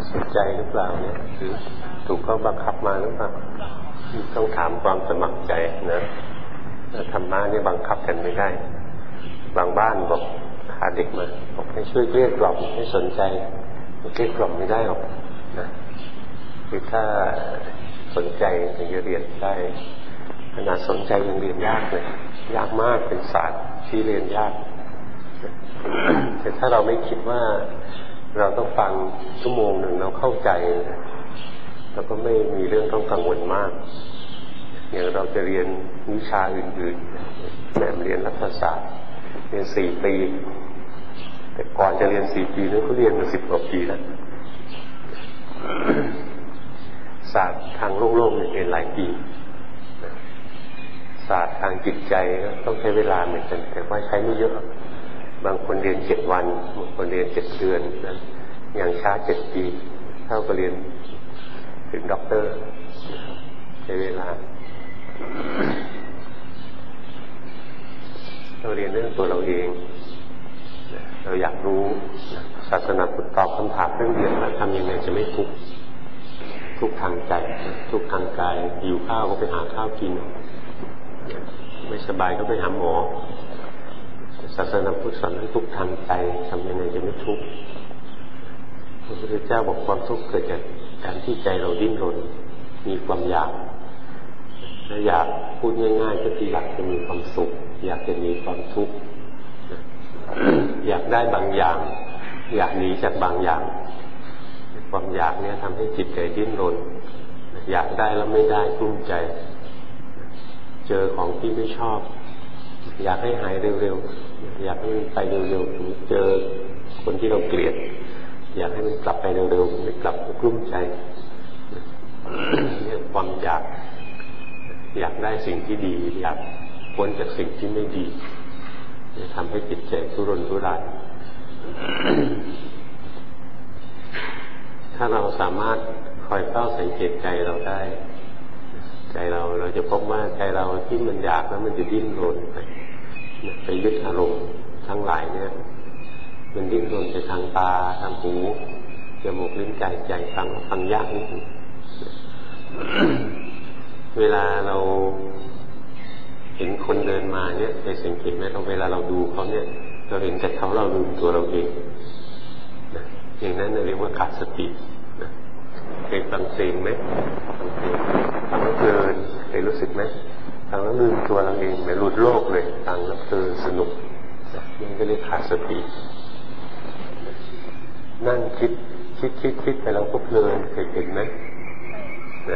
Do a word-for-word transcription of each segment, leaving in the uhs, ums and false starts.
สนใจหรือเปล่าเนี่ยหรือถูกเขาบังคับมาหรือเปล่าต้องถามความสมัครใจนะธรรมะนี่บังคับกันไม่ได้บางบ้านบอกพาเด็กมาบอกให้ช่วยเกลี้ยกล่อมให้สนใจเกลี้ยกล่อมไม่ได้หรอกนะคือถ้าสนใจถึงจะเรียนได้ขนาดสนใจยังเรียนยากเลยยากมากเป็นศาสตร์ที่เรียนยากแต่ถ้าเราไม่คิดว่าเราต้องฟังชั่วโมงหนึ่งเราเข้าใจเราก็ไม่มีเรื่องต้องกังวลมากอย่างเราจะเรียนวิชาอื่นๆแบบเรียนรัฐศาสตร์เรียนสี่ปีแต่ก่อนจะเรียนสี่ปีนั้นเขาเรียนมาสิบกว่าปีแล้วศาสตร์ทางโลกๆเนี่ยเรียนหลายปีศาสตร์ทางจิตใจต้องใช้เวลาเหมือนกันแต่ว่าใช้ไม่เยอะบางคนเรียนเจ็ดวันบางคนเรียนเจ็ดเดือนนะอย่างช้าเจ็ดปีเท่ากับเรียนถึงด็อกเตอร์ใช้เวลาเราเรียนเรื่องตัวเราเองเราอยากรู้ศาสนาพุทธตอบคำถามเรื่องเดียวว่าทำยังไงจะไม่ทุกข์ทุกข์ทางใจทุกข์ทางกายหิวข้าวก็ไปหาข้าวกินไม่สบายก็ไปหาหมอศาสนาพุทธสอนให้ทุกข์ทางใจทำยังไงจะไม่ทุกข์พระพุทธเจ้าบอกความทุกข์เกิดจากการที่ใจเราดิ้นรนมีความอยากถ้าอยากพูดง่ายๆก็คืออยากจะมีความสุขอยากจะมีความทุกข์อยากได้บางอย่างอยากหนีจากบางอย่างความอยากเนี่ยทำให้จิตใจดิ้นรนอยากได้แล้วไม่ได้กลุ้มใจเจอของที่ไม่ชอบอยากให้หายเร็วๆอยากให้มันไปเร็วๆเจอคนที่เราเกลียดอยากให้มันกลับไปเร็วๆไม่กลับก็กลุ้มใจเนี่ยความอยากอยากได้สิ่งที่ดีอยากพ้นจากสิ่งที่ไม่ดีจะทำให้จิตใจทุรนทุรายถ้าเราสามารถคอยเฝ้าสังเกตใจเราได้ใจเราเราจะพบว่าใจเราที่มันอยากแล้วมันจะดิ้นรนไปไปยึดอารมณ์ทั้งหลายเนี่ยมันดิ้นรนไปทางตาทางหูจมูกลิ้นกายใจฟังฟังยากนิดนึงเวลาเราเห็นคนเดินมาเนี่ยไปสังเกตไหมเราเวลาเราดูเขาเนี่ยเราเห็นแต่เขาเราลืมตัวเราเองนะอย่างนั้นเรียกว่าขาดสตินะเคยฟังเพลงไหมฟังเพลงฟังแล้วเพลินเคยรู้สึกไหมฟังแล้วลืมตัวเราเองเหมือนหลุดโลกเลยฟังแล้วเพลินสนุกนี่ก็เรียกขาดสตินั่งคิดคิดคิดคิดไปเราก็เพลินเคยเห็นไหมนะ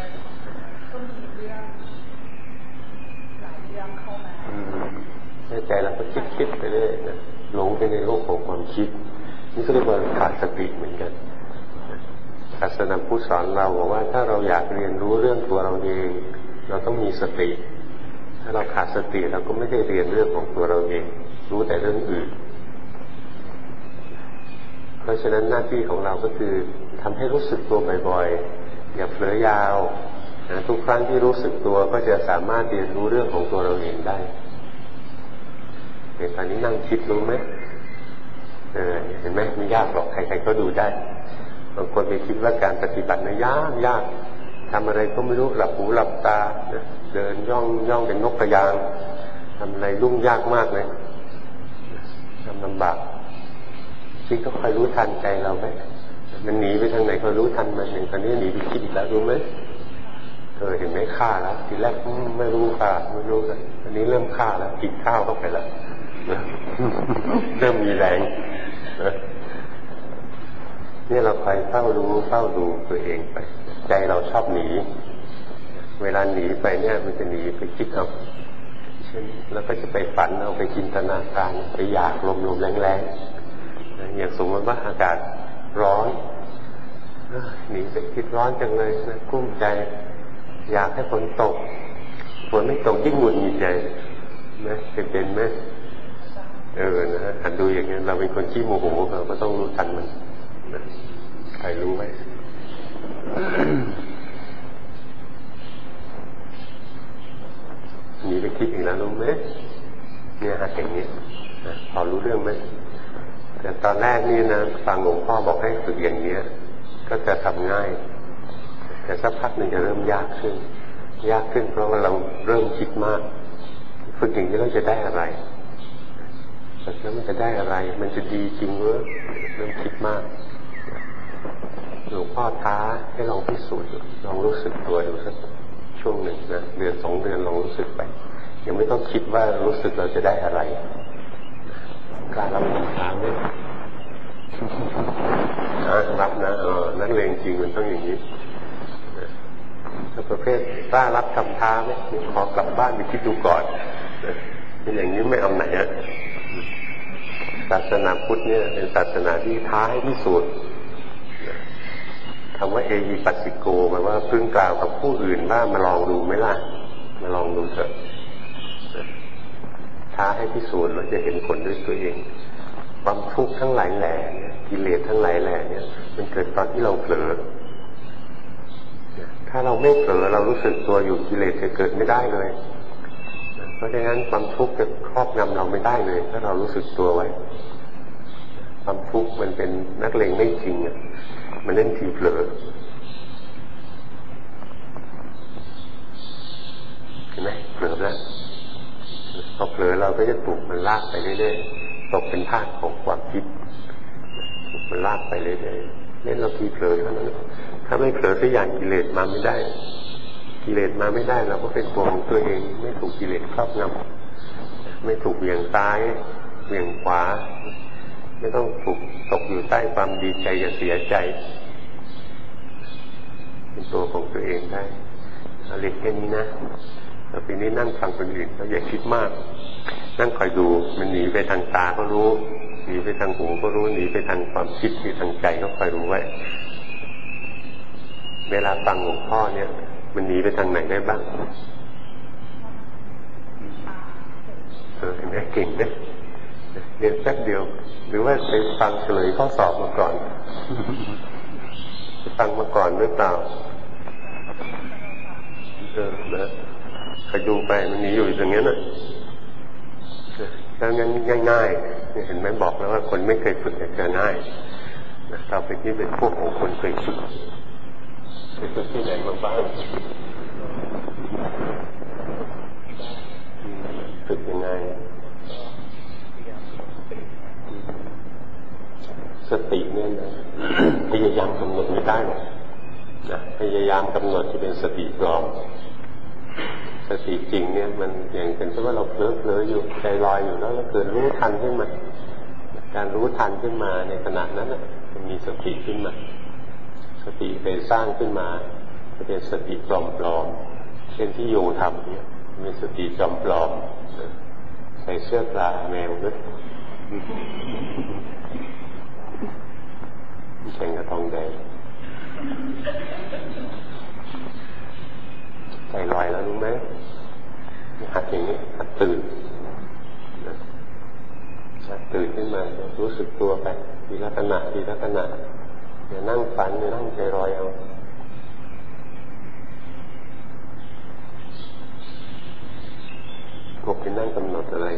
ใจเราก็คิดคิดไปเรื่อยนะหลงไปในโลกของความคิดนี่ก็เรียกว่าขาดสติเหมือนกันศาสนาพุทธสอนเราบอกว่าถ้าเราอยากเรียนรู้เรื่องตัวเราเองเราต้องมีสติถ้าเราขาดสติเราก็ไม่ได้เรียนเรื่องของตัวเราเองรู้แต่เรื่องอื่นเพราะฉะนั้นหน้าที่ของเราก็คือทำให้รู้สึกตัวบ่อยๆอย่าเผลอยาวนะทุกครั้งที่รู้สึกตัวก็จะสามารถเรียนรู้เรื่องของตัวเราเองได้ในตอนนี้นั่งคิดรู้ไหมเออเห็นไหมไม่ยากหรอกใครๆก็ดูได้บางคนไปคิดว่าการปฏิบัติเนี่ยยากยากทำอะไรก็ไม่รู้หลับหูหลับตาเดินย่องย่องเป็นนกกระยางทำอะไรรุ่งยากมากเลยทำลำบากจริงก็คอยรู้ทันใจเราไหมมันหนีไปทางไหนก็รู้ทันมันอย่างตอนนี้หนีไปคิดอีกแล้วรู้ไหมเออเห็นไหมฆ่าแล้วทีแรกไม่รู้ฆ่าไม่รู้เลยตอนนี้เริ่มฆ่าแล้วกินข้าวเข้าไปแล้วเริ่มมีแรงนี่เราคอยเฝ้ารู้เฝ้าดูตัวเองไปใจเราชอบหนีเวลาหนีไปเนี่ยมันจะหนีไปคิดเอาเช่นแล้วก็จะไปฝันเอาไปจินตนาการไปอยากลมๆแรงๆอย่างสมมติว่าอากาศร้อนหนีไปคิดร้อนจังเลยนะกุ้มใจอยากให้ฝนตกฝนไม่ตกยิ่งหงุดหงิดใจนะเป็นไหมเออนะหัดดูอย่างนี้เราเป็นคนขี้โมโหเราก็ต้องรู้ทันมันนะใครรู้ไหมหนีไปคิดอีกแล้วรู้ไหมเนี่ยหัดอย่างนี้นะพอรู้เรื่องไหมแต่ตอนแรกนี่นะฟังหลวงพ่อบอกให้ฝึกอย่างนี้ก็จะทำง่ายแต่สักพักหนึ่งจะเริ่มยากขึ้นยากขึ้นเพราะว่าเราเริ่มคิดมากฝึกอย่างนี้เราจะได้อะไรแล้วมันจะได้อะไรมันจะดีจริงหรือเริ่มคิดมากหลวงพ่อท้าให้ลองพิสูจน์ลองรู้สึกตัวดูสักช่วงหนึ่งนะเดือนสองเดือนลองรู้สึกไปยังไม่ต้องคิดว่ารู้สึกเราจะได้อะไรการรับคำท้าเนี่ยรับนะเออนักเลงจริงมันต้องอย่างนี้ถ้าประเภทกล้ารับคำท้าไหมขอกลับบ้านไปคิดดูก่อนเป็นอย่างนี้ไม่เอาไหนอะศาสนาพุทธเนี่ยเป็นศาสนาที่ท้าให้พิสูจน์คำว่าเอหิปัสสิโกหมายว่าพึ่งกล่าวกับผู้อื่นว่ามาลองดูไหมล่ะมาลองดูเถอะท้าให้พิสูจน์เราจะเห็นผลด้วยตัวเองความทุกข์ทั้งหลายแหล่กิเลสทั้งหลายแหล่เนี่ยมันเกิดตอนที่เราเผลอถ้าเราไม่เผลอเรารู้สึกตัวอยู่กิเลสจะเกิดไม่ได้เลยเพราะฉะนั้นความทุกข์จะครอบงำเราไม่ได้เลยถ้าเรารู้สึกตัวไว้ความทุกข์มันเป็นนักเลงไม่จริงอ่ะมันเล่นทีเผลอเห็นไหมเผลอแล้วพอเผลอเราก็จะถูกมันลากไปเรื่อยๆตกเป็นทาสของความคิดถูกมันลากไปเรื่อยๆเล่นเราทีเผลอเท่านั้นถ้าไม่เผลอสักอย่างกิเลสมาไม่ได้กิเลสมาไม่ได้เราก็เป็นตัวของตัวเองไม่ถูกกิเลสครอบงำไม่ถูกเหวี่ยงซ้ายเหวี่ยงขวาไม่ต้องถูกตกอยู่ใต้ความดีใจอย่าเสียใจเป็นตัวของตัวเองได้เอาเล็กแค่นี้นะเราปีนี้นั่งฟังคนอื่นเราอย่าคิดมากนั่งคอยดูมันหนีไปทางตาก็รู้หนีไปทางหูก็รู้หนีไปทางความคิดหรือทางใจก็คอยรู้ไว้เวลาฟังหลวงพ่อเนี่ยมันหนีไปทางไหนได้บ้างเออเห็นไหมเก่งนะเรียนแป๊บเดียวหรือว่าไปฟังเฉลยข้อสอบมาก่อนไปฟังมาก่อนหรือเปล่าเออนะคอยดูไปมันหนีอยู่อย่างนี้น่ะแล้วงั้นง่ายๆเห็นไหมบอกแล้วว่าคนไม่เคยฝึกจะง่ายนะเราไปที่เป็นพวกของคนเคยฝึกไปฝึกที่ไหนมาบ้างฝึกยังไงสติเนี่ยนะพยายามกำหนดไม่ได้หรอกนะพยายามกำหนดจะเป็นสติปลอมสติจริงเนี่ยมันอย่างเป็นเพราะว่าเราเผลอเผลออยู่ใจลอยอยู่แล้วเราเกิดรู้ทันขึ้นมาการรู้ทันขึ้นมาในขณะนั้นน่ะมันมีสติขึ้นมาสติไปสร้างขึ้นมาจะเป็นสติปลอมปลอมเช่นที่โยทำเนี่ยมีสติจอมปลอมใส่เสื้อปลาแมวด้วยแข่งกระทองแดงใจลอยแล้วรู้ไหมหัดอย่างนี้หัดตื่นหัดตื่นขึ้นมารู้สึกตัวไปทีละขณะทีละขณะอย่านั่งฝันอย่านั่งใจลอยเอาพวกไปนั่งกำหนดอะไร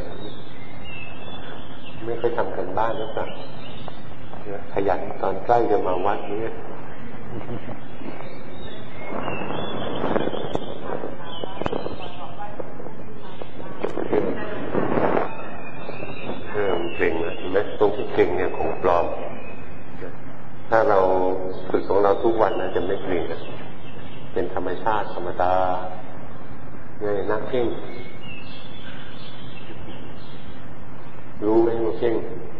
ไม่เคยทำกันบ้านหรือเปล่าขยันตอนใกล้จะมาวัดนี้เริ่มเก่งแล้วแม้ตรงที่เก่งเนี่ยของปลอมถ้าเราฝึกของเราทุกวันนะจะไม่เก่งเป็นธรรมชาติธรรมดาเนี่ยนักเก่งรู้ไหมว่าเก่ง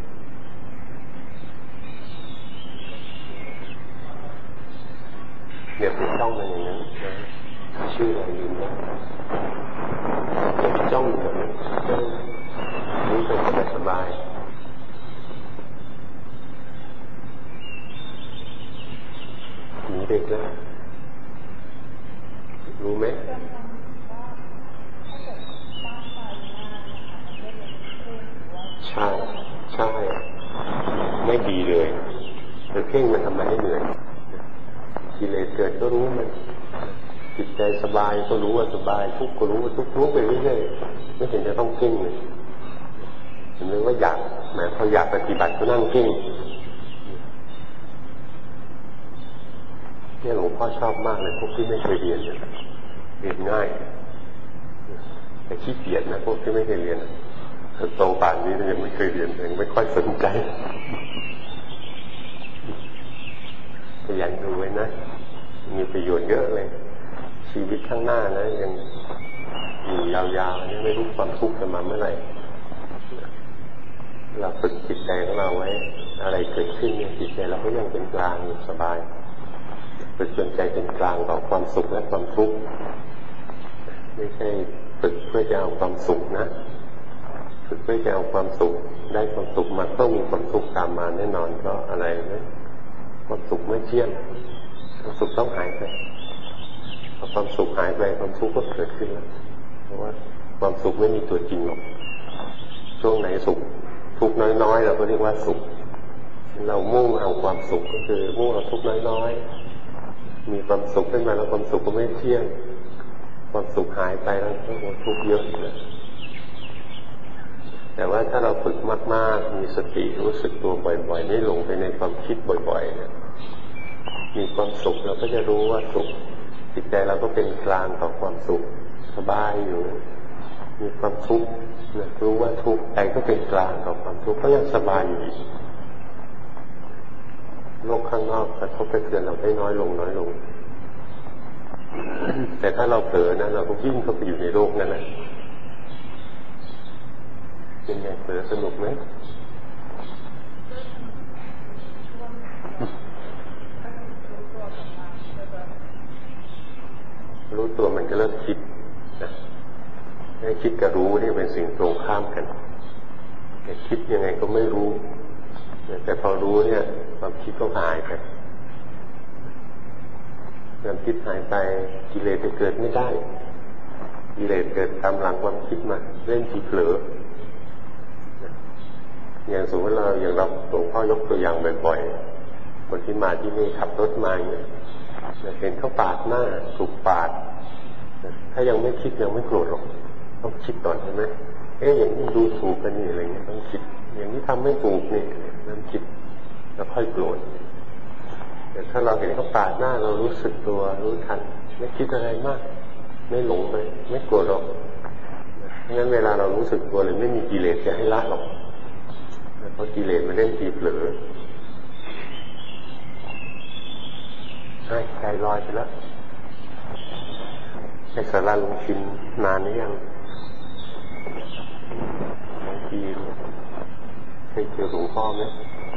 เดี๋ยวไปจ้องมันอย่างนั้นนะชื่ออะไรลืมแล้วเดี๋ยวจ้องแบบนั้นรู้ไปสบายๆหนีไปแล้วรู้ไหมใช่ใช่ไม่ดีเลยแต่เพ่งมันทำไมให้เหนื่อยกิเลสเกิดก็รู้มันจิตใจสบายก็รู้ว่าสบายทุกข์ก็รู้ว่าทุกข์รู้ไปเรื่อยๆไม่เห็นจะต้องเพ่งเลยเห็นไหมว่าอยากแหมพออยากปฏิบัติก็นั่งเพ่งเนี่ยหลวงพ่อชอบมากเลยพวกที่ไม่เคยเรียนเนี่ยเรียนง่ายแต่ขี้เกียจนะพวกที่ไม่เคยเรียนโตป่านนี้ยังไม่เคยเรียนยังไม่ค่อยสนใจขยันดูไว้นะมีประโยชน์เยอะเลยชีวิตข้างหน้านะยังอยู่ยาวๆนี่ไม่รู้ความทุกข์จะมาเมื่อไหร่เราฝึกจิตใจของเราไว้อะไรเกิดขึ้นเนี่ยจิตใจเราก็ยังเป็นกลางสบายฝึกจนใจเป็นกลางต่อความสุขและความทุกข์ไม่ใช่ฝึกเพื่อจะเอาความสุขนะฝึกเพื่อจะเอาความสุขได้ความสุขมาต้องมีความทุกข์ตามมาแน่นอนเพราะอะไรนะความสุขไม่เที่ยงความสุขต้องหายไปพอความสุขหายไปความทุกข์ก็เกิดขึ้นแล้วเพราะว่าความสุขไม่มีตัวจริงหรอกช่วงไหนสุขทุกข์น้อยๆเราก็เรียกว่าสุขเรามุ่งเอาความสุขก็คือมุ่งเอาทุกข์น้อยๆมีความสุขขึ้นมาแล้วความสุขก็ไม่เที่ยงความสุขหายไปแล้วก็ทุกข์เยอะนะแต่ว่าถ้าเราฝึกมากๆมีสติรู้สึกตัวบ่อยๆไม่หลงไปในความคิดบ่อยๆเนี่ยมีความสุขเราก็จะรู้ว่าสุขจิตใจเราก็เป็นกลางต่อความสุขสบายอยู่มีความทุกข์รู้ว่าทุกข์ใจก็เป็นกลางต่อความทุกข์ก็ยังสบายอยู่อีกโลกข้างนอกกระทบกระเทือนเราได้น้อยลงน้อยลงแต่ถ้าเราเผลอนะเราก็วิ่งเข้าไปอยู่ในโลกนั่นแหละเป็นไงเผลอสนุกไหมรู้ตัวมันก็เริ่มคิดนะให้คิดกับรู้นี่เป็นสิ่งตรงข้ามกันแต่คิดยังไงก็ไม่รู้แต่พอรู้เนี่ยความคิดก็หายไปความคิดหายไปกิเลสจะเกิดไม่ได้กิเลสเกิดตามหลังความคิดมาเล่นทีเผลออย่างสมมติเราอย่างเราหลวงพ่อยกตัวอย่างบ่อยๆคนที่มาที่นี่ขับรถมาเนี่ยเห็นเขาปาดหน้าถูกปาดถ้ายังไม่คิดยังไม่โกรธหรอกต้องคิดก่อนใช่ไหมเอ๊ะอย่างนี้ดูถูกกันนี่อะไรเงี้ยต้องคิดอย่างนี้ทำไม่ถูกนี่นั่นคิดแล้วค่อยโกรธแต่ถ้าเราเห็นเขาปาดหน้าเรารู้สึกตัวรู้ทันไม่คิดอะไรมากไม่หลงไปไม่โกรธหรอกงั้นเวลาเรารู้สึกตัวเลยไม่มีกิเลสจะให้ละหรอกเพราะกิเลสมันเล่นทีเผลอใจลอยไปแล้วไอ้สาราลงชินนานหรือยังบางทีเคยเจอหลวงพ่อไหม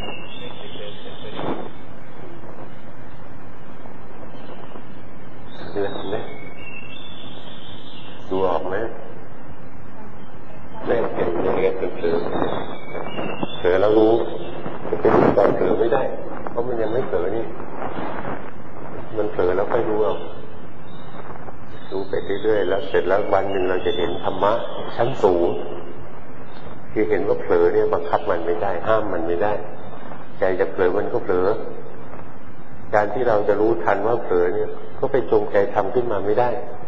เดือนไหมดูออกไหมแม่เป็นยังไงเป็นเผลอเผลอแล้วรู้จะเป็นตอนเผลอไม่ได้เพราะมันยังไม่เผลอนี่มันเผลอแล้วค่อยรู้เอารู้ไปเรื่อยๆแล้วเสร็จแล้ววันหนึ่งเราจะเห็นธรรมะชั้นสูงคือเห็นว่าเผลอเนี่ยบังคับมันไม่ได้ห้ามมันไม่ได้ใจจะเผลอมันก็เผลอการที่เราจะรู้ทันว่าเผลอเนี่ยก็ไปจงใจทำขึ้นมาไม่ได้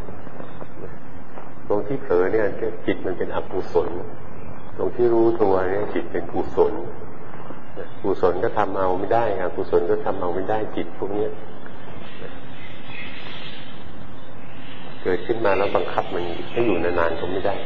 ตรงที่เผลอเนี่ยจิตมันเป็นอกุศลตรงที่รู้ตัวเนี่ยจิตเป็นกุศลกุศลก็ทำเอาไม่ได้อกุศลก็ทำเอาไม่ได้จิตพวกนี้เกิดขึ้นมาแล้วบังคับมันให้อยู่นานๆก็ไม่ได้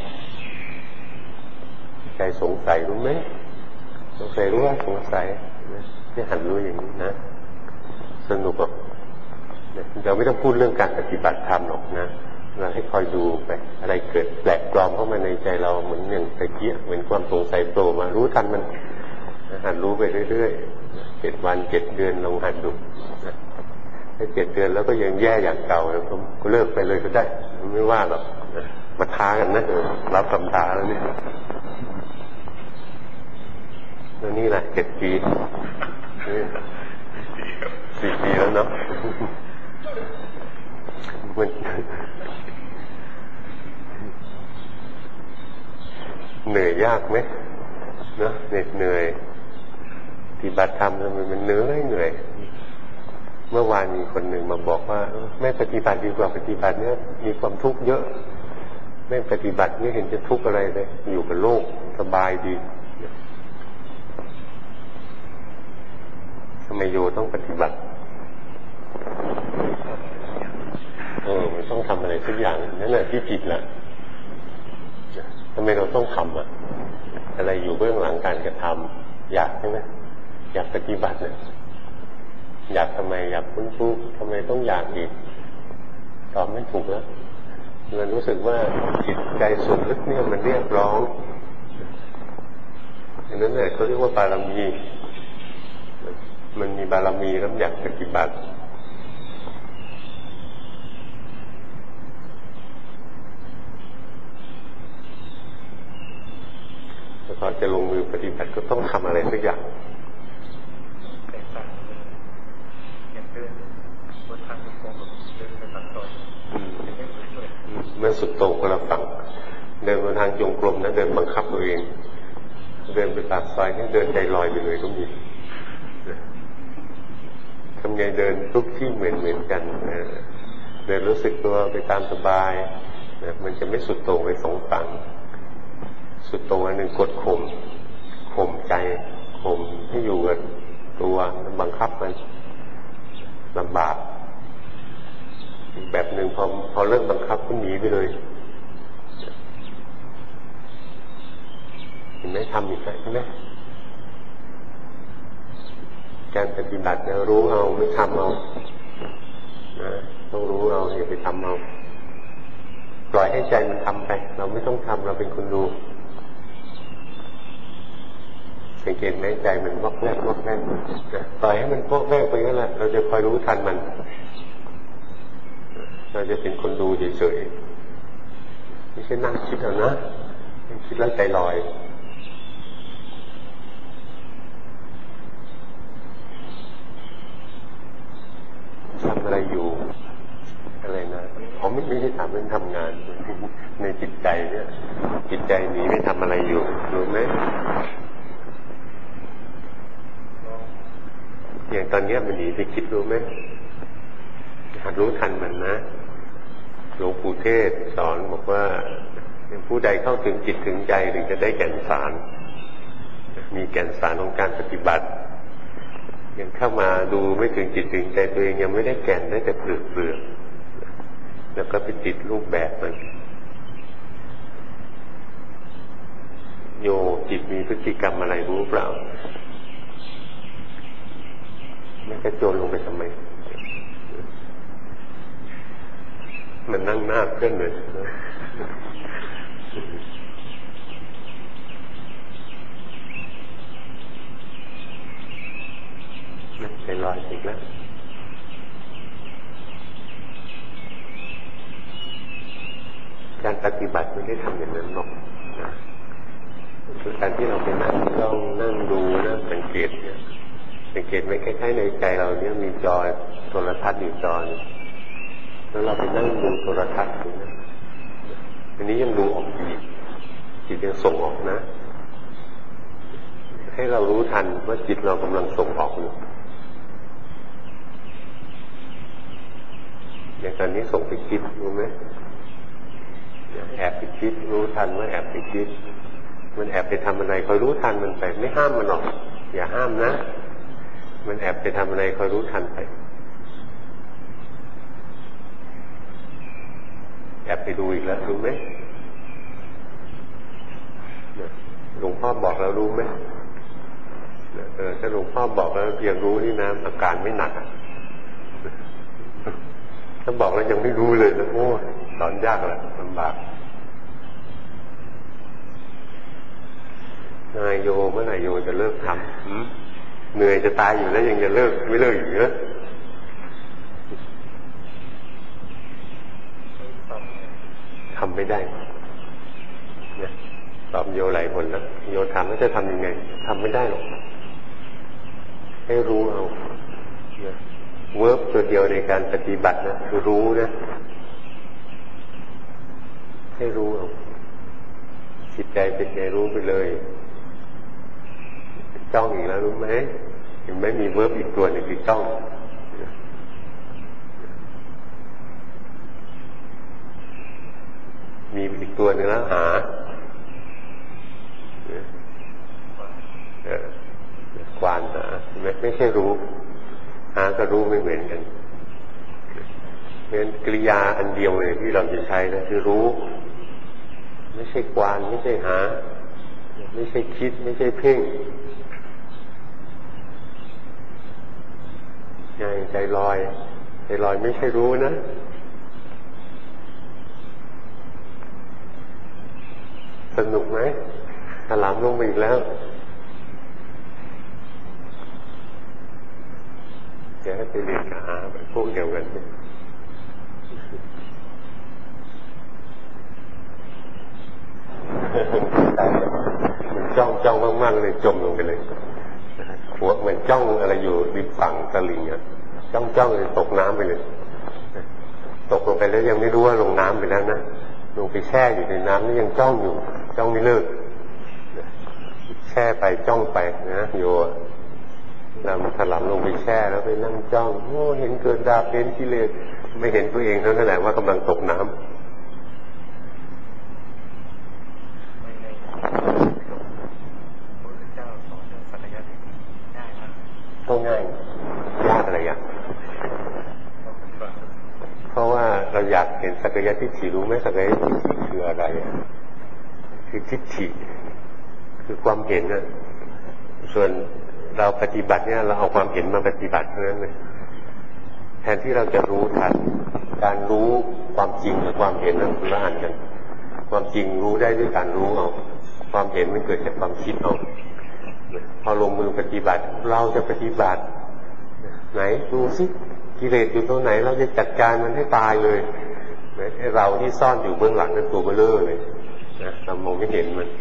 ใจสงสัยรู้ไหมสงสัยรู้ว่าสงสัยให้หัดรู้อย่างนี้นะสนุกแบบเราไม่ต้องพูดเรื่องการปฏิบัติธรรมหรอกนะเราให้คอยดูไปอะไรเกิดแปลกปลอมเข้ามาในใจเราเหมือนอย่างตะเกียบเหมือนความสงสัยโผล่มารู้ทันมันหัดรู้ไปเรื่อยๆเจ็ดวันเจ็ดเดือนลองหัดดูถ้าเจ็ดเดือนแล้วก็ยังแย่อย่างเก่าแล้วก็เลิกไปเลยก็ได้ไม่ว่าหรอกมาท้ากันนะรับคำท้าแล้วนี่แล้วนี่แหละเจ็ดปีสี่ปีแล้วเนาะมันเหนื่อยยากไหมเนาะเหน็ดเหนื่อยปฏิบัติธรรมมันเหนื่อยเหนื่อยเมื่อวานมีคนหนึ่งมาบอกว่าไม่ปฏิบัติดีกว่าปฏิบัติเนี่ยมีความทุกข์เยอะไม่ปฏิบัติไม่เห็นจะทุกข์อะไรเลยอยู่กับโลกสบายดีทำไมโยต้องปฏิบัติำอะไรสักอย่างนั่นแหละที่ผิดละทำไมเราต้องทำอ่ะอะไรอยู่เบื้องหลังการกระทำอยากใช่ไหมอยากปฏิบัติเนี่ยอยากทำไมอยากพ้นทุกข์ทำไมต้องอยากอีกตอบไม่ถูกแล้วมันรู้สึกว่าจิตใจส่วนลึกเนี่ยมันเรียกร้องอย่างนั้นเนี่ยเขาเรียกว่าบารมีมันมีบารมีแล้วอยากปฏิบัติแต่พอจะลงมือปฏิบัติก็ต้องทำอะไรสักอย่างมันสุดโต่งคนละฝั่งเดินบนทางจงกรมนะเดินบังคับตัวเองเดินไปปากซอยนี่เดินใจลอยไปเลยก็มีทำไงเดินทุกที่เหมือนเหมือนกันเดินรู้สึกตัวไปตามสบายมันจะไม่สุดโต่งไปสองฝั่งสุดโต่งอันหนึ่งกดข่มข่มใจข่มให้อยู่กับตัวบังคับมันลำบากอีกแบบหนึ่งพอพอเลิกบังคับก็หนีไปเลยเห็นไหมทำอีกแล้วใช่ไหมการปฏิบัติเนี่ยรู้เอาไม่ทำเอานะต้องรู้เอาอย่าไปทำเอาปล่อยให้ใจมันทำไปเราไม่ต้องทำเราเป็นคนดูสังเกตไหมใจมันวอกแวกวอกแวกปล่อยให้มันวอกแวกไปนั่นแหละเราจะคอยรู้ทันมันเราจะเป็นคนดูเฉยๆไม่ใช่นั่งคิดเอานะคิดแล้วใจลอยทำอะไรอยู่อะไรนะผมไม่ไม่ได้ถามเรื่องทำงานในจิตใจเนี่ยจิตใจหนีไม่ทำอะไรอยู่รู้ไหมอย่างตอนนี้มันหนีไปคิดรู้ไหมหัดรู้ทันมันนะหลวงปู่เทศสอนบอกว่าผู้ใดเข้าถึงจิตถึงใจถึงจะได้แก่นสารมีแก่นสารของการปฏิบัติยังเข้ามาดูไม่ถึงจิตถึงใจตัวเองยังไม่ได้แก่นได้แต่เปลือกเปลือกแล้วก็ไปติดรูปแบบมันโยจิตมีพฤติกรรมอะไรรู้เปล่าไม่กระโจนลงไปทำไมมันนั่งหน้าเพื่อนเลยใจลอยอีกแล้วการปฏิบัติไม่ได้ทำอย่างนั้นหรอกนะคือการที่เราไปนั่งจ้องนั่งดูนั่งสังเกตเนี่ยสังเกตไหมคล้ายๆในใจเราเนี่ยมีจอโทรทัศน์อยู่จอแล้วเราไปนั่งดูโทรทัศน์อยู่นะอันนี้ยังดูออกดีจิตยังส่งออกนะให้เรารู้ทันว่าจิตเรากำลังส่งออกอยู่อย่างตอนนี้ส่งไปคิดรู้ไหมแอบไปคิดรู้ทันว่าแอบไปคิดมันแอบไปทำอะไรคอยรู้ทันมันไปไม่ห้ามมันหรอกอย่าห้ามนะมันแอบไปทำอะไรคอยรู้ทันไปแอบไปดูอีกแล้วรู้ไหมหลวงพ่อบอกแล้วรู้ไหมเออถ้าหลวงพ่อบอกแล้วยังรู้นี่นะอาการไม่หนักถ้าบอกแล้วยังไม่รู้เลยนะโอ้สอนยากแหละลำบากนายโยเมื่อนายโยจะเลิกทำเหนื่อยจะตายอยู่แล้วยังจะเลิกไม่เลิกอยู่เนอะทำไม่ได้เนี่ยตอบโยหลายคนแล้วโยทำแล้วจะทำยังไงทำไม่ได้หรอกให้รู้เอาเวิร์บตัวเดียวในการปฏิบัตินะคือรู้นะให้รู้เอาจิตใจเป็นไงรู้ไปเลยจ้องอีกแล้วรู้ไหมเห็นไหมมีเวิร์บอีกตัวหนึ่งคือจ้องมีอีกตัวหนึ่งแล้วหาควานหาไม่ไม่ใช่รู้หาก็รู้ไม่เหมือนกันเป็นกริยาอันเดียวเลยที่เราจะใช้นะคือรู้ไม่ใช่กวานไม่ใช่หาไม่ใช่คิดไม่ใช่เพ่งไงใจลอยใจลอยไม่ใช่รู้นะสนุกไหมถลำลงไปอีกแล้วเดี๋ยวให้ไปเรียนหาแบบพวกเดียวกันมันจ้องจ้องมากๆเลยจมลงไปเลยหัวเหมือนจ้องอะไรอยู่ริมฝั่งตะลิงอ่ะจ้องจ้องเลยตกน้ำไปเลยตกลงไปแล้วยังไม่รู้ว่าลงน้ำไปแล้วนะลงไปแช่อยู่ในน้ำแล้วยังจ้องอยู่จ้องไม่เลิกแช่ไปจ้องไปนะโยเราถลำลงไปแช่แล้วไปนั่งจ้องโอ้เห็นเกิดดาบเห็นกิเลสไม่เห็นตัวเองเท่านั้นแหละว่ากำลังตกน้ำก็ง่ายยากอะไรอ่ะเพราะว่าเราอยากเห็นสักยะทิฏฐิรู้ไหมสักยะทิฏฐิคืออะไรอ่ะคือทิฏฐิคือความเห็นอ่ะส่วนเราปฏิบัติเนี่ยเราเอาความเห็นมาปฏิบัติเท่านั้นเลยแทนที่เราจะรู้ทันการรู้ความจริงกับความเห็นนั้นคนละอันกันความจริงรู้ได้ด้วยการรู้เอาความเห็นมันเกิดจากความคิดเอาพอลงมือปฏิบัติเราจะปฏิบัติไหนดูสิกิเลสอยู่ตรงไหนเราจะจัดการมันให้ตายเลยไอ้เราที่ซ่อนอยู่เบื้องหลังนั่นตัวเบลอเลยนะเรามองไม่เห็นมัน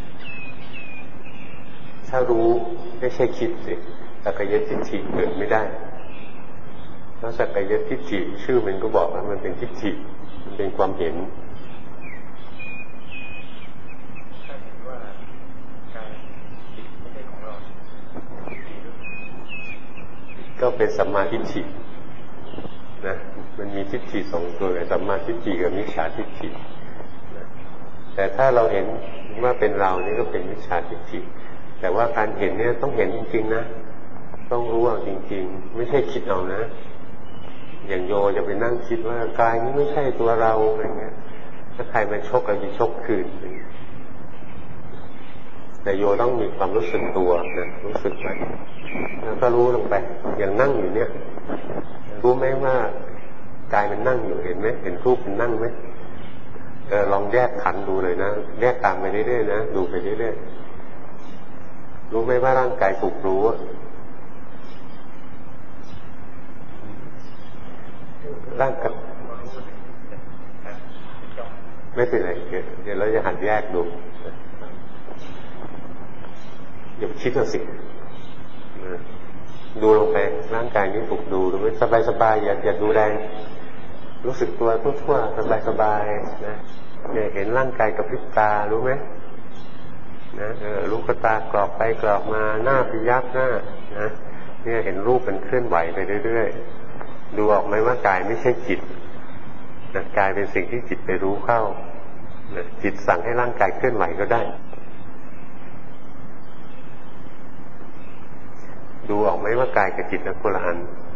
ถ้ารู้ไม่ใช่คิดสิสักยะทิฏฐิเกิดไม่ได้เพราะสักยะทิฏฐิชื่อมันก็บอกว่ามันเป็นทิฏฐิมันเป็นความเห็นก็เป็นสัมมาทิฏฐินะมันมีทิฏฐิสองตัวสัมมาทิฏฐิกับมิจฉาทิฏฐินะแต่ถ้าเราเห็นว่าเป็นเรานี่ก็เป็นมิจฉาทิฏฐิแต่ว่าการเห็นเนี่ยต้องเห็นจริงๆนะต้องรู้เอาจริงๆไม่ใช่คิดเอานะอย่างโยจะไปนั่งคิดว่ากายนี้ไม่ใช่ตัวเราอะไรเงี้ยถ้าใครมาชกก็จะชกคืนแต่โยต้องมีความรู้สึกตัวนะรู้สึกไปแล้วก็รู้ลงไปอย่างนั่งอยู่เนี่ยรู้ไหมว่ากายมันนั่งอยู่เห็นไหมเห็นรูปมันนั่งไหมเออลองแยกขันดูเลยนะแยกตามไปเรื่อยๆนะดูไปเรื่อยๆรู้ไหมว่าร่างกายถูกรู้ร่างกายไม่เป็นไรเดี๋ยวเราจะหัดแยกดูอย่าไปคิดเอาสิดูลงไปร่างกายนี้ถูกดูดูไว้สบายๆอย่าอย่าดูแรงรู้สึกตัวทั่วๆสบายๆนะเนี่ยเห็นร่างกายกับพริบตารู้ไหมนะเออรู้กระตากรอกไปกรอกมาหน้าพยักหน้านะเนี่ยเห็นรูปมันเคลื่อนไหวไปเรื่อยๆดูออกไหมว่ากายไม่ใช่จิตนะกายเป็นสิ่งที่จิตไปรู้เข้านะจิตสั่งให้ร่างกายเคลื่อนไหวก็ได้ดูออกไหมว่ากายกับจิตนั้นคนละอัน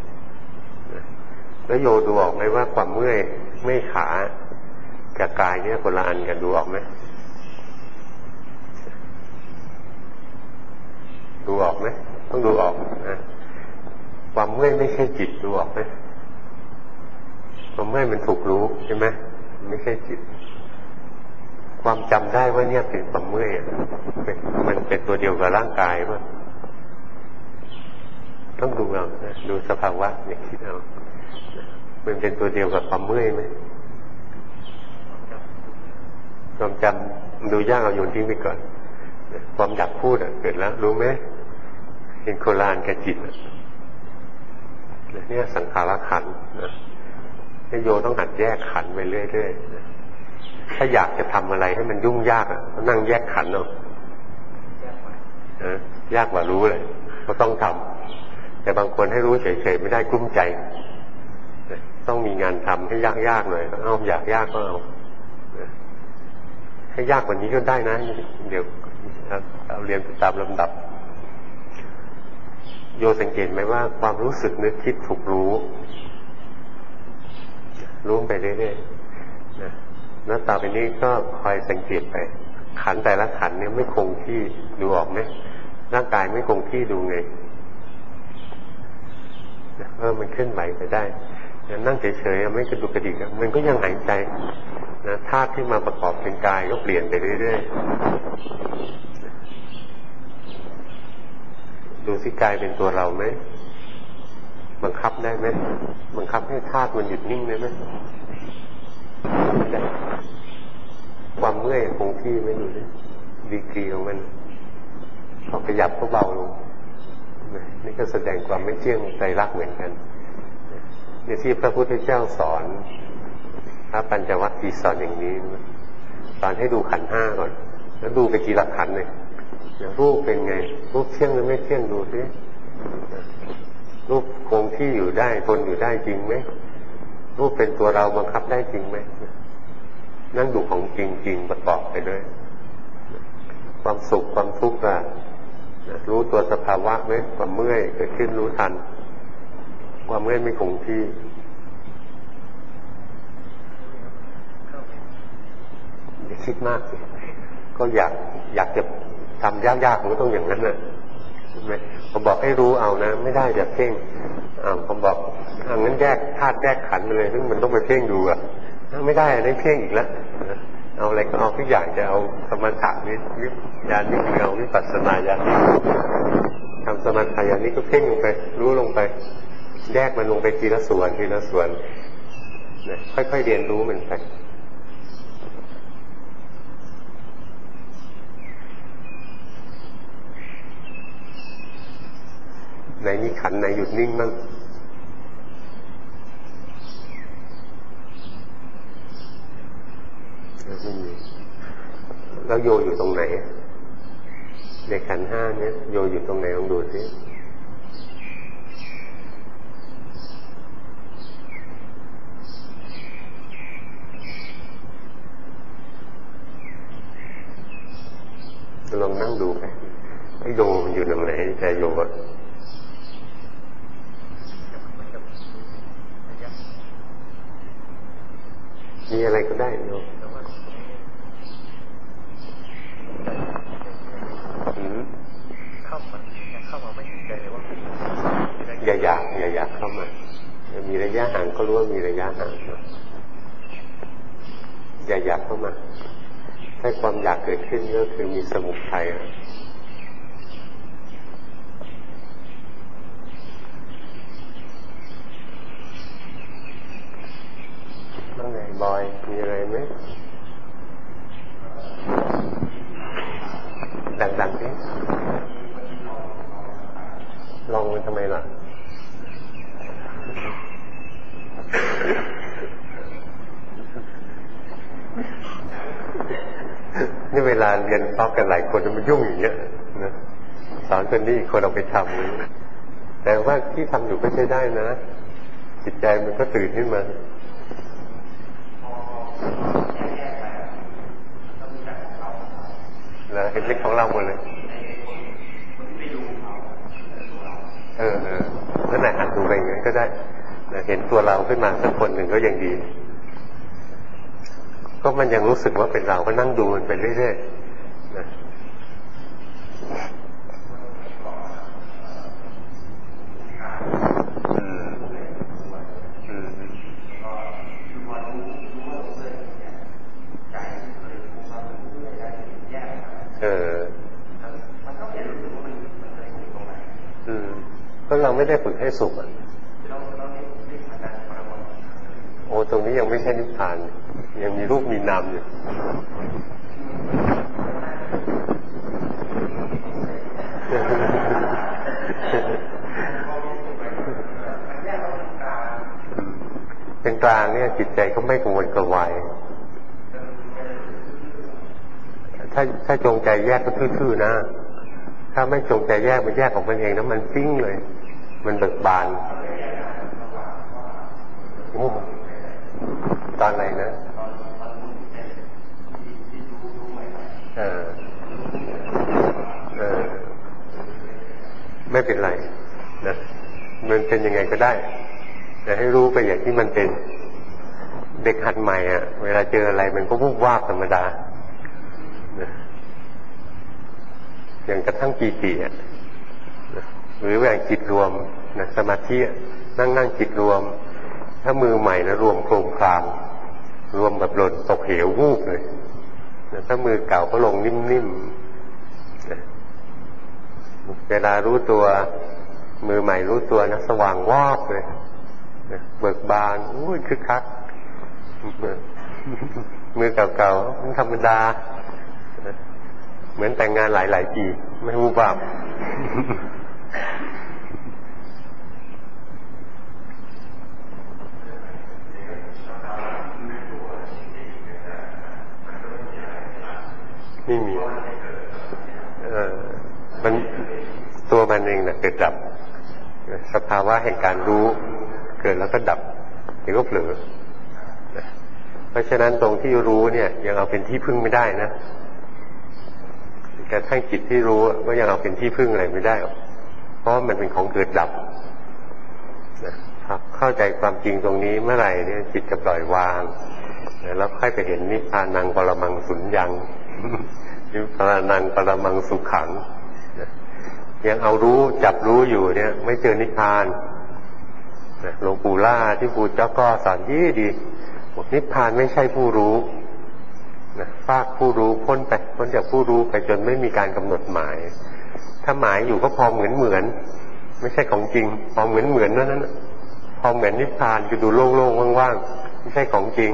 แล้วโยดูออกไหมว่าความเมื่อยเมื่อยขากับกายเนี่ยคนละอันกันดูออกไหมดูออกไหมต้องดูออกนะความเมื่อยไม่ใช่จิตดูออกไหมความเมื่อยมันถูกรู้ใช่ไหมไม่ใช่จิตความจำได้ว่าเนี่ยเป็นความเมื่อยมันเป็นตัวเดียวกับร่างกายป่ะต้องดูเอาดูสภาวะอย่าคิดเอามันเป็นตัวเดียวกับความเมื่อยไหมความจำดูยากเอาโยนทิ้งไปก่อนความอยากพูดเกิดแล้วรู้ไหมเห็นโคลานกับจิตเนี่ยสังขารขันธ์นะให้โยต้องหัดแยกขันธ์ไปเรื่อยๆถ้าอยากจะทำอะไรให้มันยุ่งยากอ่ะนั่งแยกขันธ์เอายากกว่ารู้เลยก็ต้องทำแต่บางคนให้รู้เฉยๆไม่ได้กลุ้มใจต้องมีงานทำให้ยากๆหน่อยเอาอยากยากก็เอาให้ยากกว่านี้ก็ได้นะเดี๋ยวเอาเรียนตามลำดับโยสังเกตไหมว่าความรู้สึกนึกคิดถูกรู้รู้ไปเรื่อยๆนะแล้วต่อไปนี้ก็คอยสังเกตไปขันแต่ละขันเนี่ยไม่คงที่ดูออกไหมร่างกายไม่คงที่ดูไงเออมันเคลื่อนไหวไปได้นั่งเฉยๆไม่กระดุกกระดิกมันก็ยังหายใจนะธาตุที่มาประกอบเป็นกายก็เปลี่ยนไปเรื่อยๆดูสิกายเป็นตัวเราไหมบังคับได้ไหมบังคับให้ธาตุมันหยุดนิ่งได้ไหมไม่ได้ความเมื่อยคงที่ไม่อยู่ดิดีกรีของมันพอขยับก็เบาลงนี่ก็แสดงความไม่เที่ยงไตรลักษณ์เหมือนกันในที่พระพุทธเจ้าสอนพระปัญจวัคคีย์สอนอย่างนี้สอนให้ดูขันธ์ห้าก่อนแล้วดูไปทีละขันธ์เลยรูปเป็นไงรูปเที่ยงหรือไม่เที่ยงดูสิรูปคงที่อยู่ได้ทนอยู่ได้จริงไหมรูปเป็นตัวเราบังคับได้จริงไหมนั่งดูของจริงๆประกอบไปด้วยความสุขความทุกข์อะรู้ตัวสภาวะไหมความเมื่อยเกิดขึ้นรู้ทันความเมื่อยไม่คงที่อย่าคิดมากสิก็อยากอยากจะทำยากๆมันก็ต้องอย่างนั้นน่ะใช่ไหมผมบอกให้รู้เอานะไม่ได้อย่าเพ่งอ่าผมบอกอ่างั้นแยกธาตุแยกขันธ์เลยซึ่งมันต้องไปเพ่งดูอ่ะไม่ได้ได้เพ่งอีกแล้วเอาอะไรก็เอาทุกอย่างจะเอาสมถะนี้วิญาณนี้เอาวิปัสสนาญาณนี้ทำสมถะญาณนี้ก็เพ่งลงไปรู้ลงไปแยกมันลงไปทีละส่วนทีละส่วนนะค่อยๆเรียนรู้มันไปไหนมีขันไหนหยุดนิ่งมั่งแล้วโยอยู่ตรงไหนในขันธ์ห้าเนี่ยโยอยู่ตรงไหนลองดูสิลองนั่งดูไปไอ้โยมันอยู่ตรงไหนใจโยอะมีอะไรก็ได้โยอย่าอยากอย่าอยากเข้ามามีระยะห่างก็รู้ว่ามีระยะห่างอย่าอยากเข้ามาถ้าความอยากเกิดขึ้นก็คือมีสมุทัยบ้างไงบอยมีอะไรไหมดังๆดิลองมันทำไมล่ะนี่เวลาเรียนพร้อมกันหลายคนมันยุ่งอย่างเงี้ยนะสอนคนนี้อีกคนเอาไปทำแต่ว่าที่ทำอยู่ก็ใช้ได้นะจิตใจมันก็ตื่นขึ้นมาแล้วเห็นเรื่องของเราหมดเลยเออเออนั่นแหละหันดูไปอย่างนั้นก็ได้เห็นตัวเราขึ้นมาสักคนหนึ่งก็ยังดีก็มันยังรู้สึกว่าเป็นเราก็นั่งดูมันไปเรื่อยๆนะเออก็เราไม่ได้ฝึกให้สุขอ่ะโอ้ตรงนี้ยังไม่ใช่นิพพานยังมีรูปมีนามอยู่เป็นกลางเนี่ยจิตใจก็ไม่กังวลกระวายถ้าถ้าจงใจแยกก็ทื่อๆนะถ้าไม่จงใจแยกมันแยกออกมาเองนะมันปิ้งเลยมันเบิกบานโอ้ตอนไหนนะเออเออไม่เป็นไรนะมันเป็นยังไงก็ได้แต่ให้รู้ไปอย่างที่มันเป็นเด็กหัดใหม่อ่ะเวลาเจออะไรมันก็วุบวาบธรรมดาอย่างกระทั่งปีติอ่ะหรืออย่างจิตรวมนะสมาธินั่งนั่งจิตรวมถ้ามือใหม่นะรวมโครงคลามรวมแบบหล่นตกเหววูบเลยนะถ้ามือเก่าก็ลงนิ่มๆนะเวลารู้ตัวมือใหม่รู้ตัวนะสว่างวาบเลยนะเบิกบานอุ้ยคึกคักมือเก่าๆมันธรรมดาเหมือนแต่งงานหลายๆปีไม่วูบวาบไม่มีเออมันตัวมันเองนะเกิดดับสภาวะแห่งการรู้เกิดแล้วก็ดับเดี๋ยวก็เผลอเพราะฉะนั้นตรงที่รู้เนี่ยยังเอาเป็นที่พึ่งไม่ได้นะกระทั่งจิตที่รู้ก็ยังเอาเป็นที่พึ่งอะไรไม่ได้เพราะมันเป็นของเกิดดับนะครับเข้าใจความจริงตรงนี้เมื่อไหร่เนี่ยจิตจะปล่อยวางแล้วค่อยไปเห็นนิพพานังปรมังสุญญังนิพพานังปรมังสุขังยังเอารู้จับรู้อยู่เนี่ยไม่เจอนิพพานหลวงปู่ล่าที่ปู่เจ้าก็สอนยี่ดีบอกนิพพานไม่ใช่ผู้รู้นะฟากผู้รู้พ้นไปพ้นจากผู้รู้ไปจนไม่มีการกำหนดหมายถ้าหมายอยู่ก็พอเหมือนเหมือนไม่ใช่ของจริงพอเหมือนเหมือนนั้นพอเหมือนนิพพานคือดูโล่งๆว่างๆไม่ใช่ของจริง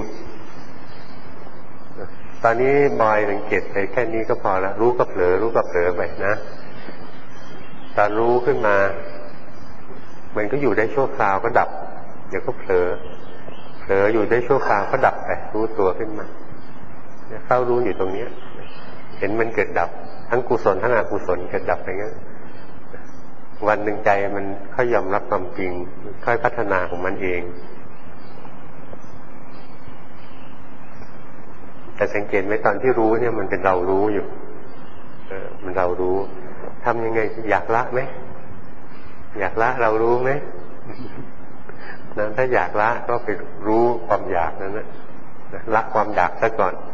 ตอนนี้บอยสังเกตไปแค่นี้ก็พอแล้วรู้ก็เผลอรู้ก็เผลอไปนะตอนรู้ขึ้นมามันก็อยู่ได้ชั่วคราวก็ดับเดี๋ยวก็เผลอเผลออยู่ได้ชั่วคราวก็ดับไปรู้ตัวขึ้นมาเฝ้ารู้อยู่ตรงนี้เห็นมันเกิดดับทั้งกุศลทั้งอกุศลเกิดดับไปงั้นวันหนึ่งใจมันค่อยยอมรับความจริงค่อยพัฒนาของมันเองแต่สังเกตไหมตอนที่รู้เนี่ยมันเป็นเรารู้อยู่เออมันเรารู้ทำยังไงอยากละไหมอยากละเรารู้ไหมนั้นถ้าอยากละก็ไปรู้ความอยากนั้นนะละความอยากซะก่อน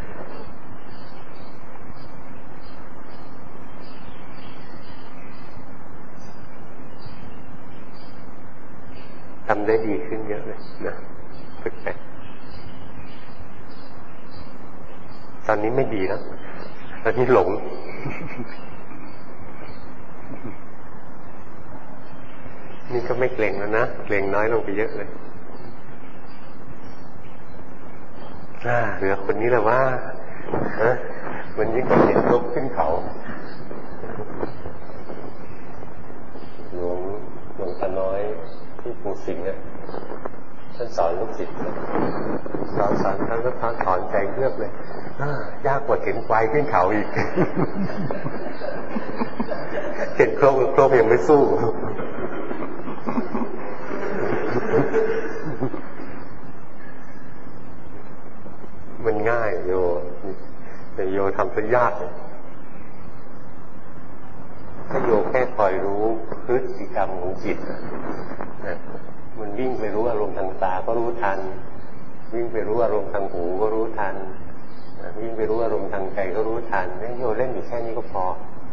ทำได้ดีขึ้นเยอะเลยนะฝึกไปตอนนี้ไม่ดีแล้วตอนนี้หลงนี่ก็ไม่เกรงแล้วนะเกรงน้อยลงไปเยอะเลยอ่าเหลือคนนี้แหละว่าฮะวันนี้ก็เห็นลบขึ้นเขาหลวงหลวงตาน้อยที่ภูสิงห์เนี่ยท่านสอนลูกศิษย์สอนสอนท่านก็ถอนใจเลือกเลยยากกว่าเข็นควายขึ้นเขาอีกเข็นโครกโครกยังไม่สู้มันง่ายโยแต่โยทำซะยากถ้าโยแค่คอยรู้พฤติกรรมของจิตนะมันวิ่งไปรู้อารมณ์ทางตาก็รู้ทันวิ่งไปรู้อารมณ์ทางหูก็รู้ทันวิ่งไปรู้อารมณ์ทางใจก็รู้ทันนี่โยเล่นอยู่แค่นี้ก็พอ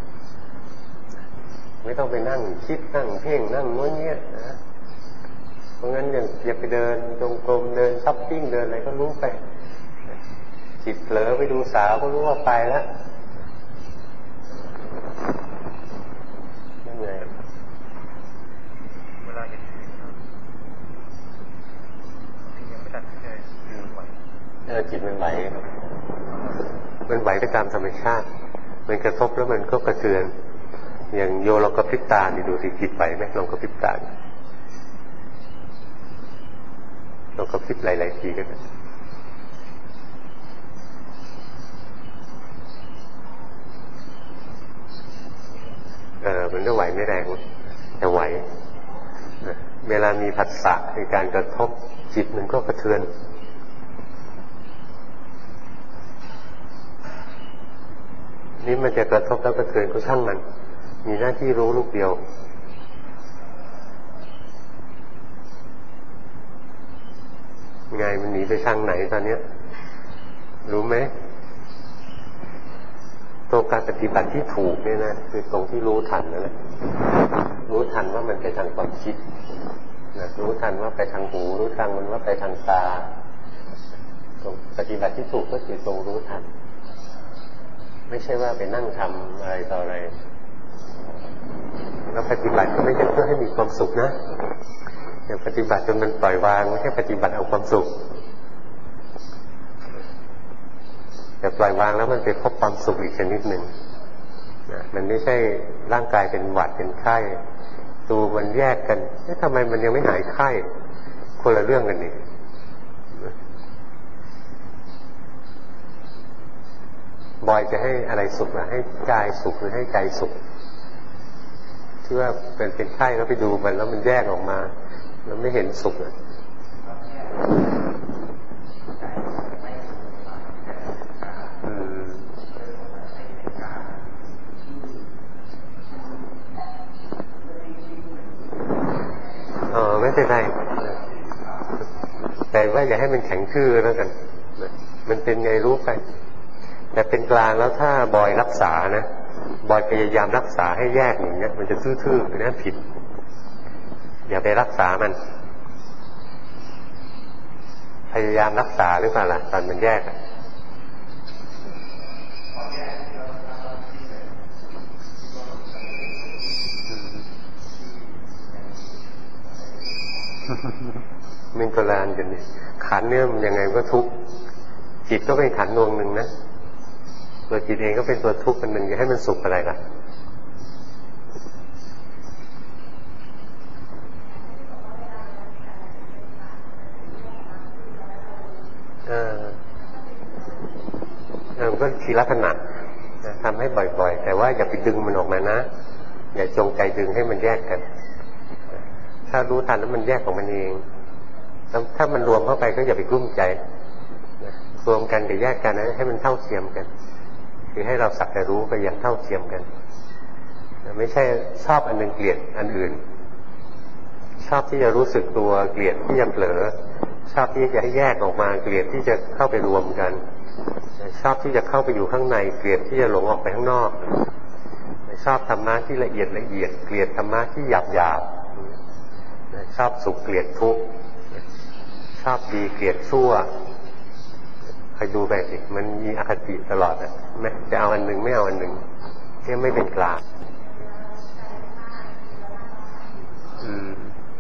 ไม่ต้องไปนั่งคิดนั่งเพ่งนั่งโน้นเนี้ยนะเพราะงั้นอย่าอย่าไปเดินจงกรมเดินช้อปปิ้งเดินอะไรก็รู้ไปจิตเผลอไปดูสาวก็รู้ว่าไปแล้วนั่นไงเวลาเห็นยังไม่ตัดใจเออจิตมันไหวมันไหวไปตามธรรมชาติมันกระทบแล้วมันก็กระเทือนอย่างโยเรากระพริบตาดิดูสิจิตไหวไหมลองกระพริบตาเรากระพริบหลายๆทีกันเออมันก็ไหวไม่แรงแต่ไหวเวลามีผัสสะในการกระทบจิตมันก็กระเทือนนี่มันจะกระทบแล้วกระเทือนก็ช่างมันมีหน้าที่รู้ลูกเดียวไงมันหนีไปทางไหนตอนเนี้ยรู้ไหมตรงการปฏิบัติที่ถูกเนี่ยนะคือตรงที่รู้ทันนั่นแหละรู้ทันว่ามันไปทางความคิดนะรู้ทันว่าไปทางหูรู้ทันมันว่าไปทางตาตรงปฏิบัติที่ถูกก็คือตรงรู้ทันไม่ใช่ว่าไปนั่งทำอะไรต่ออะไรแล้วปฏิบัติก็ไม่ใช่เพื่อให้มีความสุขนะอย่างปฏิบัติจนมันปล่อยวางไม่ใช่ปฏิบัติเอาความสุขแต่ปล่อยวางแล้วมันไปพบความสุขอีกชนิดหนึ่งนะมันไม่ใช่ร่างกายเป็นหวัดเป็นไข้ตัวมันแยกกันเอ๊ะทำไมมันยังไม่หายไข้คนละเรื่องกันนี่บอยจะให้อะไรสุขล่ะให้กายสุขหรือให้ใจสุขที่ว่าเป็นเป็นไข้แล้วไปดูมันแล้วมันแยกออกมาแล้วไม่เห็นสุขอ่ะเออไม่เป็นไรแต่ว่าอย่าให้มันแข็งทื่อแล้วกันมันเป็นไงรู้ไปแต่เป็นกลางแล้วถ้าบอยรักษานะบอยพยายามรักษาให้แยกอย่างเงี้ยมันจะทื่อๆนะผิดอย่าไปรักษามันพยายามรักษาหรือเปล่าล่ะตอนมันแยกอ่ะมันโบราณกันนี่ขันเนี่ยมันยังไงก็ทุกข์จิตก็เป็นขันดวงหนึ่งนะตัวจิตเองก็เป็นตัวทุกข์อันหนึ่งจะให้มันสุขอะไรล่ะเออเออก็ทีละขณะทำให้บ่อยๆแต่ว่าอย่าไปดึงมันออกมานะอย่าจงใจดึงให้มันแยกกันถ้ารู้ทันแล้วมันแยกของมันเองแล้วถ้ามันรวมเข้าไปก็อย่าไปกลุ้มใจรวมกันกับแยกกันนะให้มันเท่าเทียมกันคือให้เราสักแต่รู้ไปอย่างเท่าเทียมกันไม่ใช่ชอบอันหนึ่งเกลียดอันอื่นชอบที่จะรู้สึกตัวเกลียดที่จะเผลอชอบที่จะให้แยกออกมาเกลียดที่จะเข้าไปรวมกันชอบที่จะเข้าไปอยู่ข้างในเกลียดที่จะหลงออกไปข้างนอกชอบธรรมะที่ละเอียดละเอียดเกลียดธรรมะที่หยาบหยาบชอบสุขเกลียดทุกข์ชอบดีเกลียดชั่วคอยดูไปสิมันมีอคติตลอดอ่ะไม่จะเอาอันหนึ่งไม่เอาอันหนึ่งเนี่ยไม่เป็นกลางอืม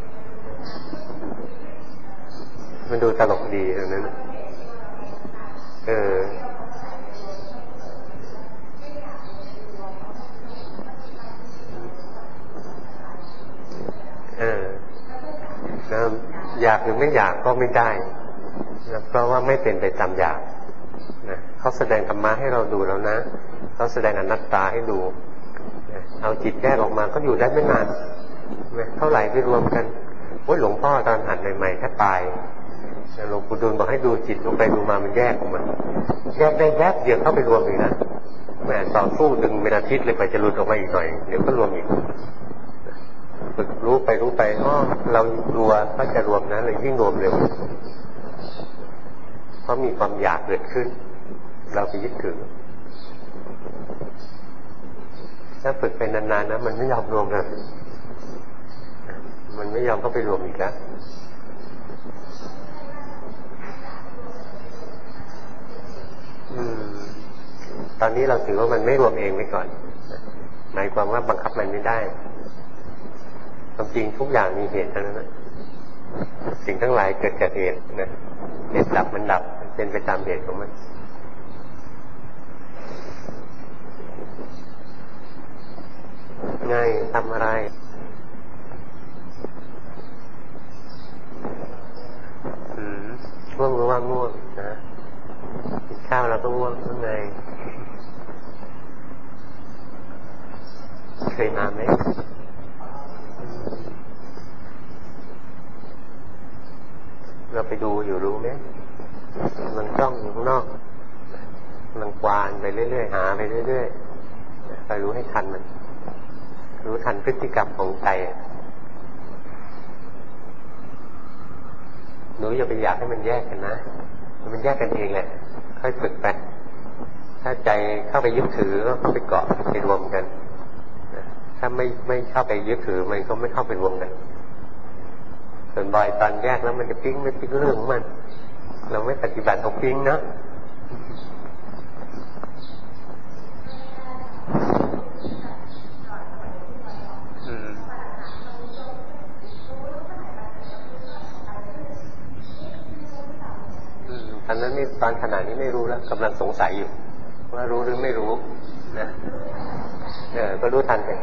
มันดูตลกดีตรงนั้นเออเออแล้วอยากหรือไม่อยากก็ไม่ได้เพราะว่าไม่เป็นไปตามอยากนะเขาแสดงธรรมะให้เราดูแล้วนะเขาแสดงอนัตตาให้ดูนะเอาจิตแยกออกมาก็อยู่ได้ไม่นานนะเท่าไหร่ไปรวมกันโอ้ยหลวงพ่อตอนหัดใหม่ๆแค่ตายหลวงปู่ดูลบอกให้ดูจิตลงไปดูมามันแยกออกมาแยกได้แวบเดียวเข้าไปรวมอีกนะแม่ต่อสู้ดึงเป็นอาทิตย์เลยไปจะหลุดออกมาอีกหน่อยเดี๋ยวก็รวมอีกฝึกรู้ไปรู้ไปอ๋อเรากลัวก็จะรวมนะเลยยิ่งรวมเร็วเพราะมีความอยากเกิดขึ้นเราไปยึดถือถ้าฝึกไปนานๆนะมันไม่ยอมรวมเลยมันไม่ยอมเข้าไปรวมอีกแล้วตอนนี้เราถือว่ามันไม่รวมเองไว้ก่อนหมายความว่าบังคับมันไม่ได้ความจริงทุกอย่างมีเหตุทั้งนั้นนะสิ่งทั้งหลายเกิดจากเหตุนะเหตุดับมันดับเป็นไปตามเหตุของมันไงทำอะไรอืมง่วงหรือว่าง่วงนะกินข้าวแล้วก็ง่วงข้างในเคยมาไหมเราไปดูอยู่รู้ไหมมันจ้องอยู่ข้างนอกมันกวานไปเรื่อยๆหาไปเรื่อยๆไปรู้ให้ทันมันรู้ทันพฤติกรรมของใจหนูอย่าไปอยากให้มันแยกกันนะมันแยกกันเองแหละค่อยฝึกไปถ้าใจเข้าไปยึดถือก็เข้าไปเกาะไปรวมกันถ้าไม่ไม่เข้าไปยึดถือมันก็ไม่เข้าไปรวมกันส่วนบ่อยตอนแยกแล้วมันจะปิ๊งไม่ปิ๊งเรื่องของมันเราไม่ปฏิบัติเอาปิ๊งนะตอนนั้นนี่ตอนขณะนี้ไม่รู้แล้วกำลังสงสัยอยู่ว่ารู้หรือไม่รู้นะเออก็รู้ทันไป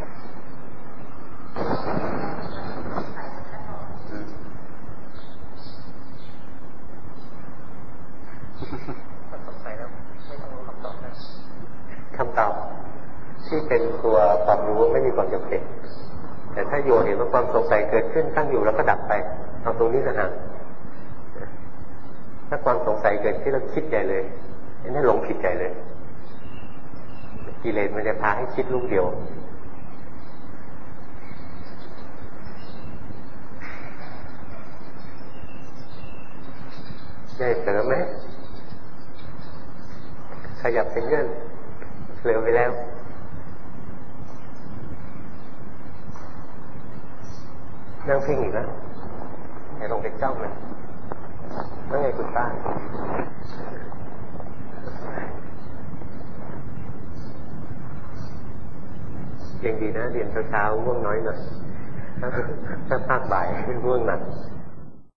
สงสัยแล้วไม่ต้องรู้คำตอบนะคำตอบที่เป็นตัวความรู้ไม่มีความจำเป็นแต่ถ้าโยเห็นว่าความสงสัยเกิดขึ้นตั้งอยู่แล้วก็ดับไปเอาตรงนี้นะฮะถ้าความสงสัยเกิดขึ้นแล้วคิดใหญ่เลยนั่นหลงผิดใหญ่เลยกิเลสมันจะพาให้คิดลูกเดียวได้เสริมไหมขยับเป็นเงื่อนเหลือไปแล้วนั่งเพ่งอีกแล้วให้ลงไปจ้องเลยนั่งไงคุณป้ายังดีนะเรียนเช้าๆง่วงน้อยหน่อยถ้าภาคบ่ายง่วงหนัก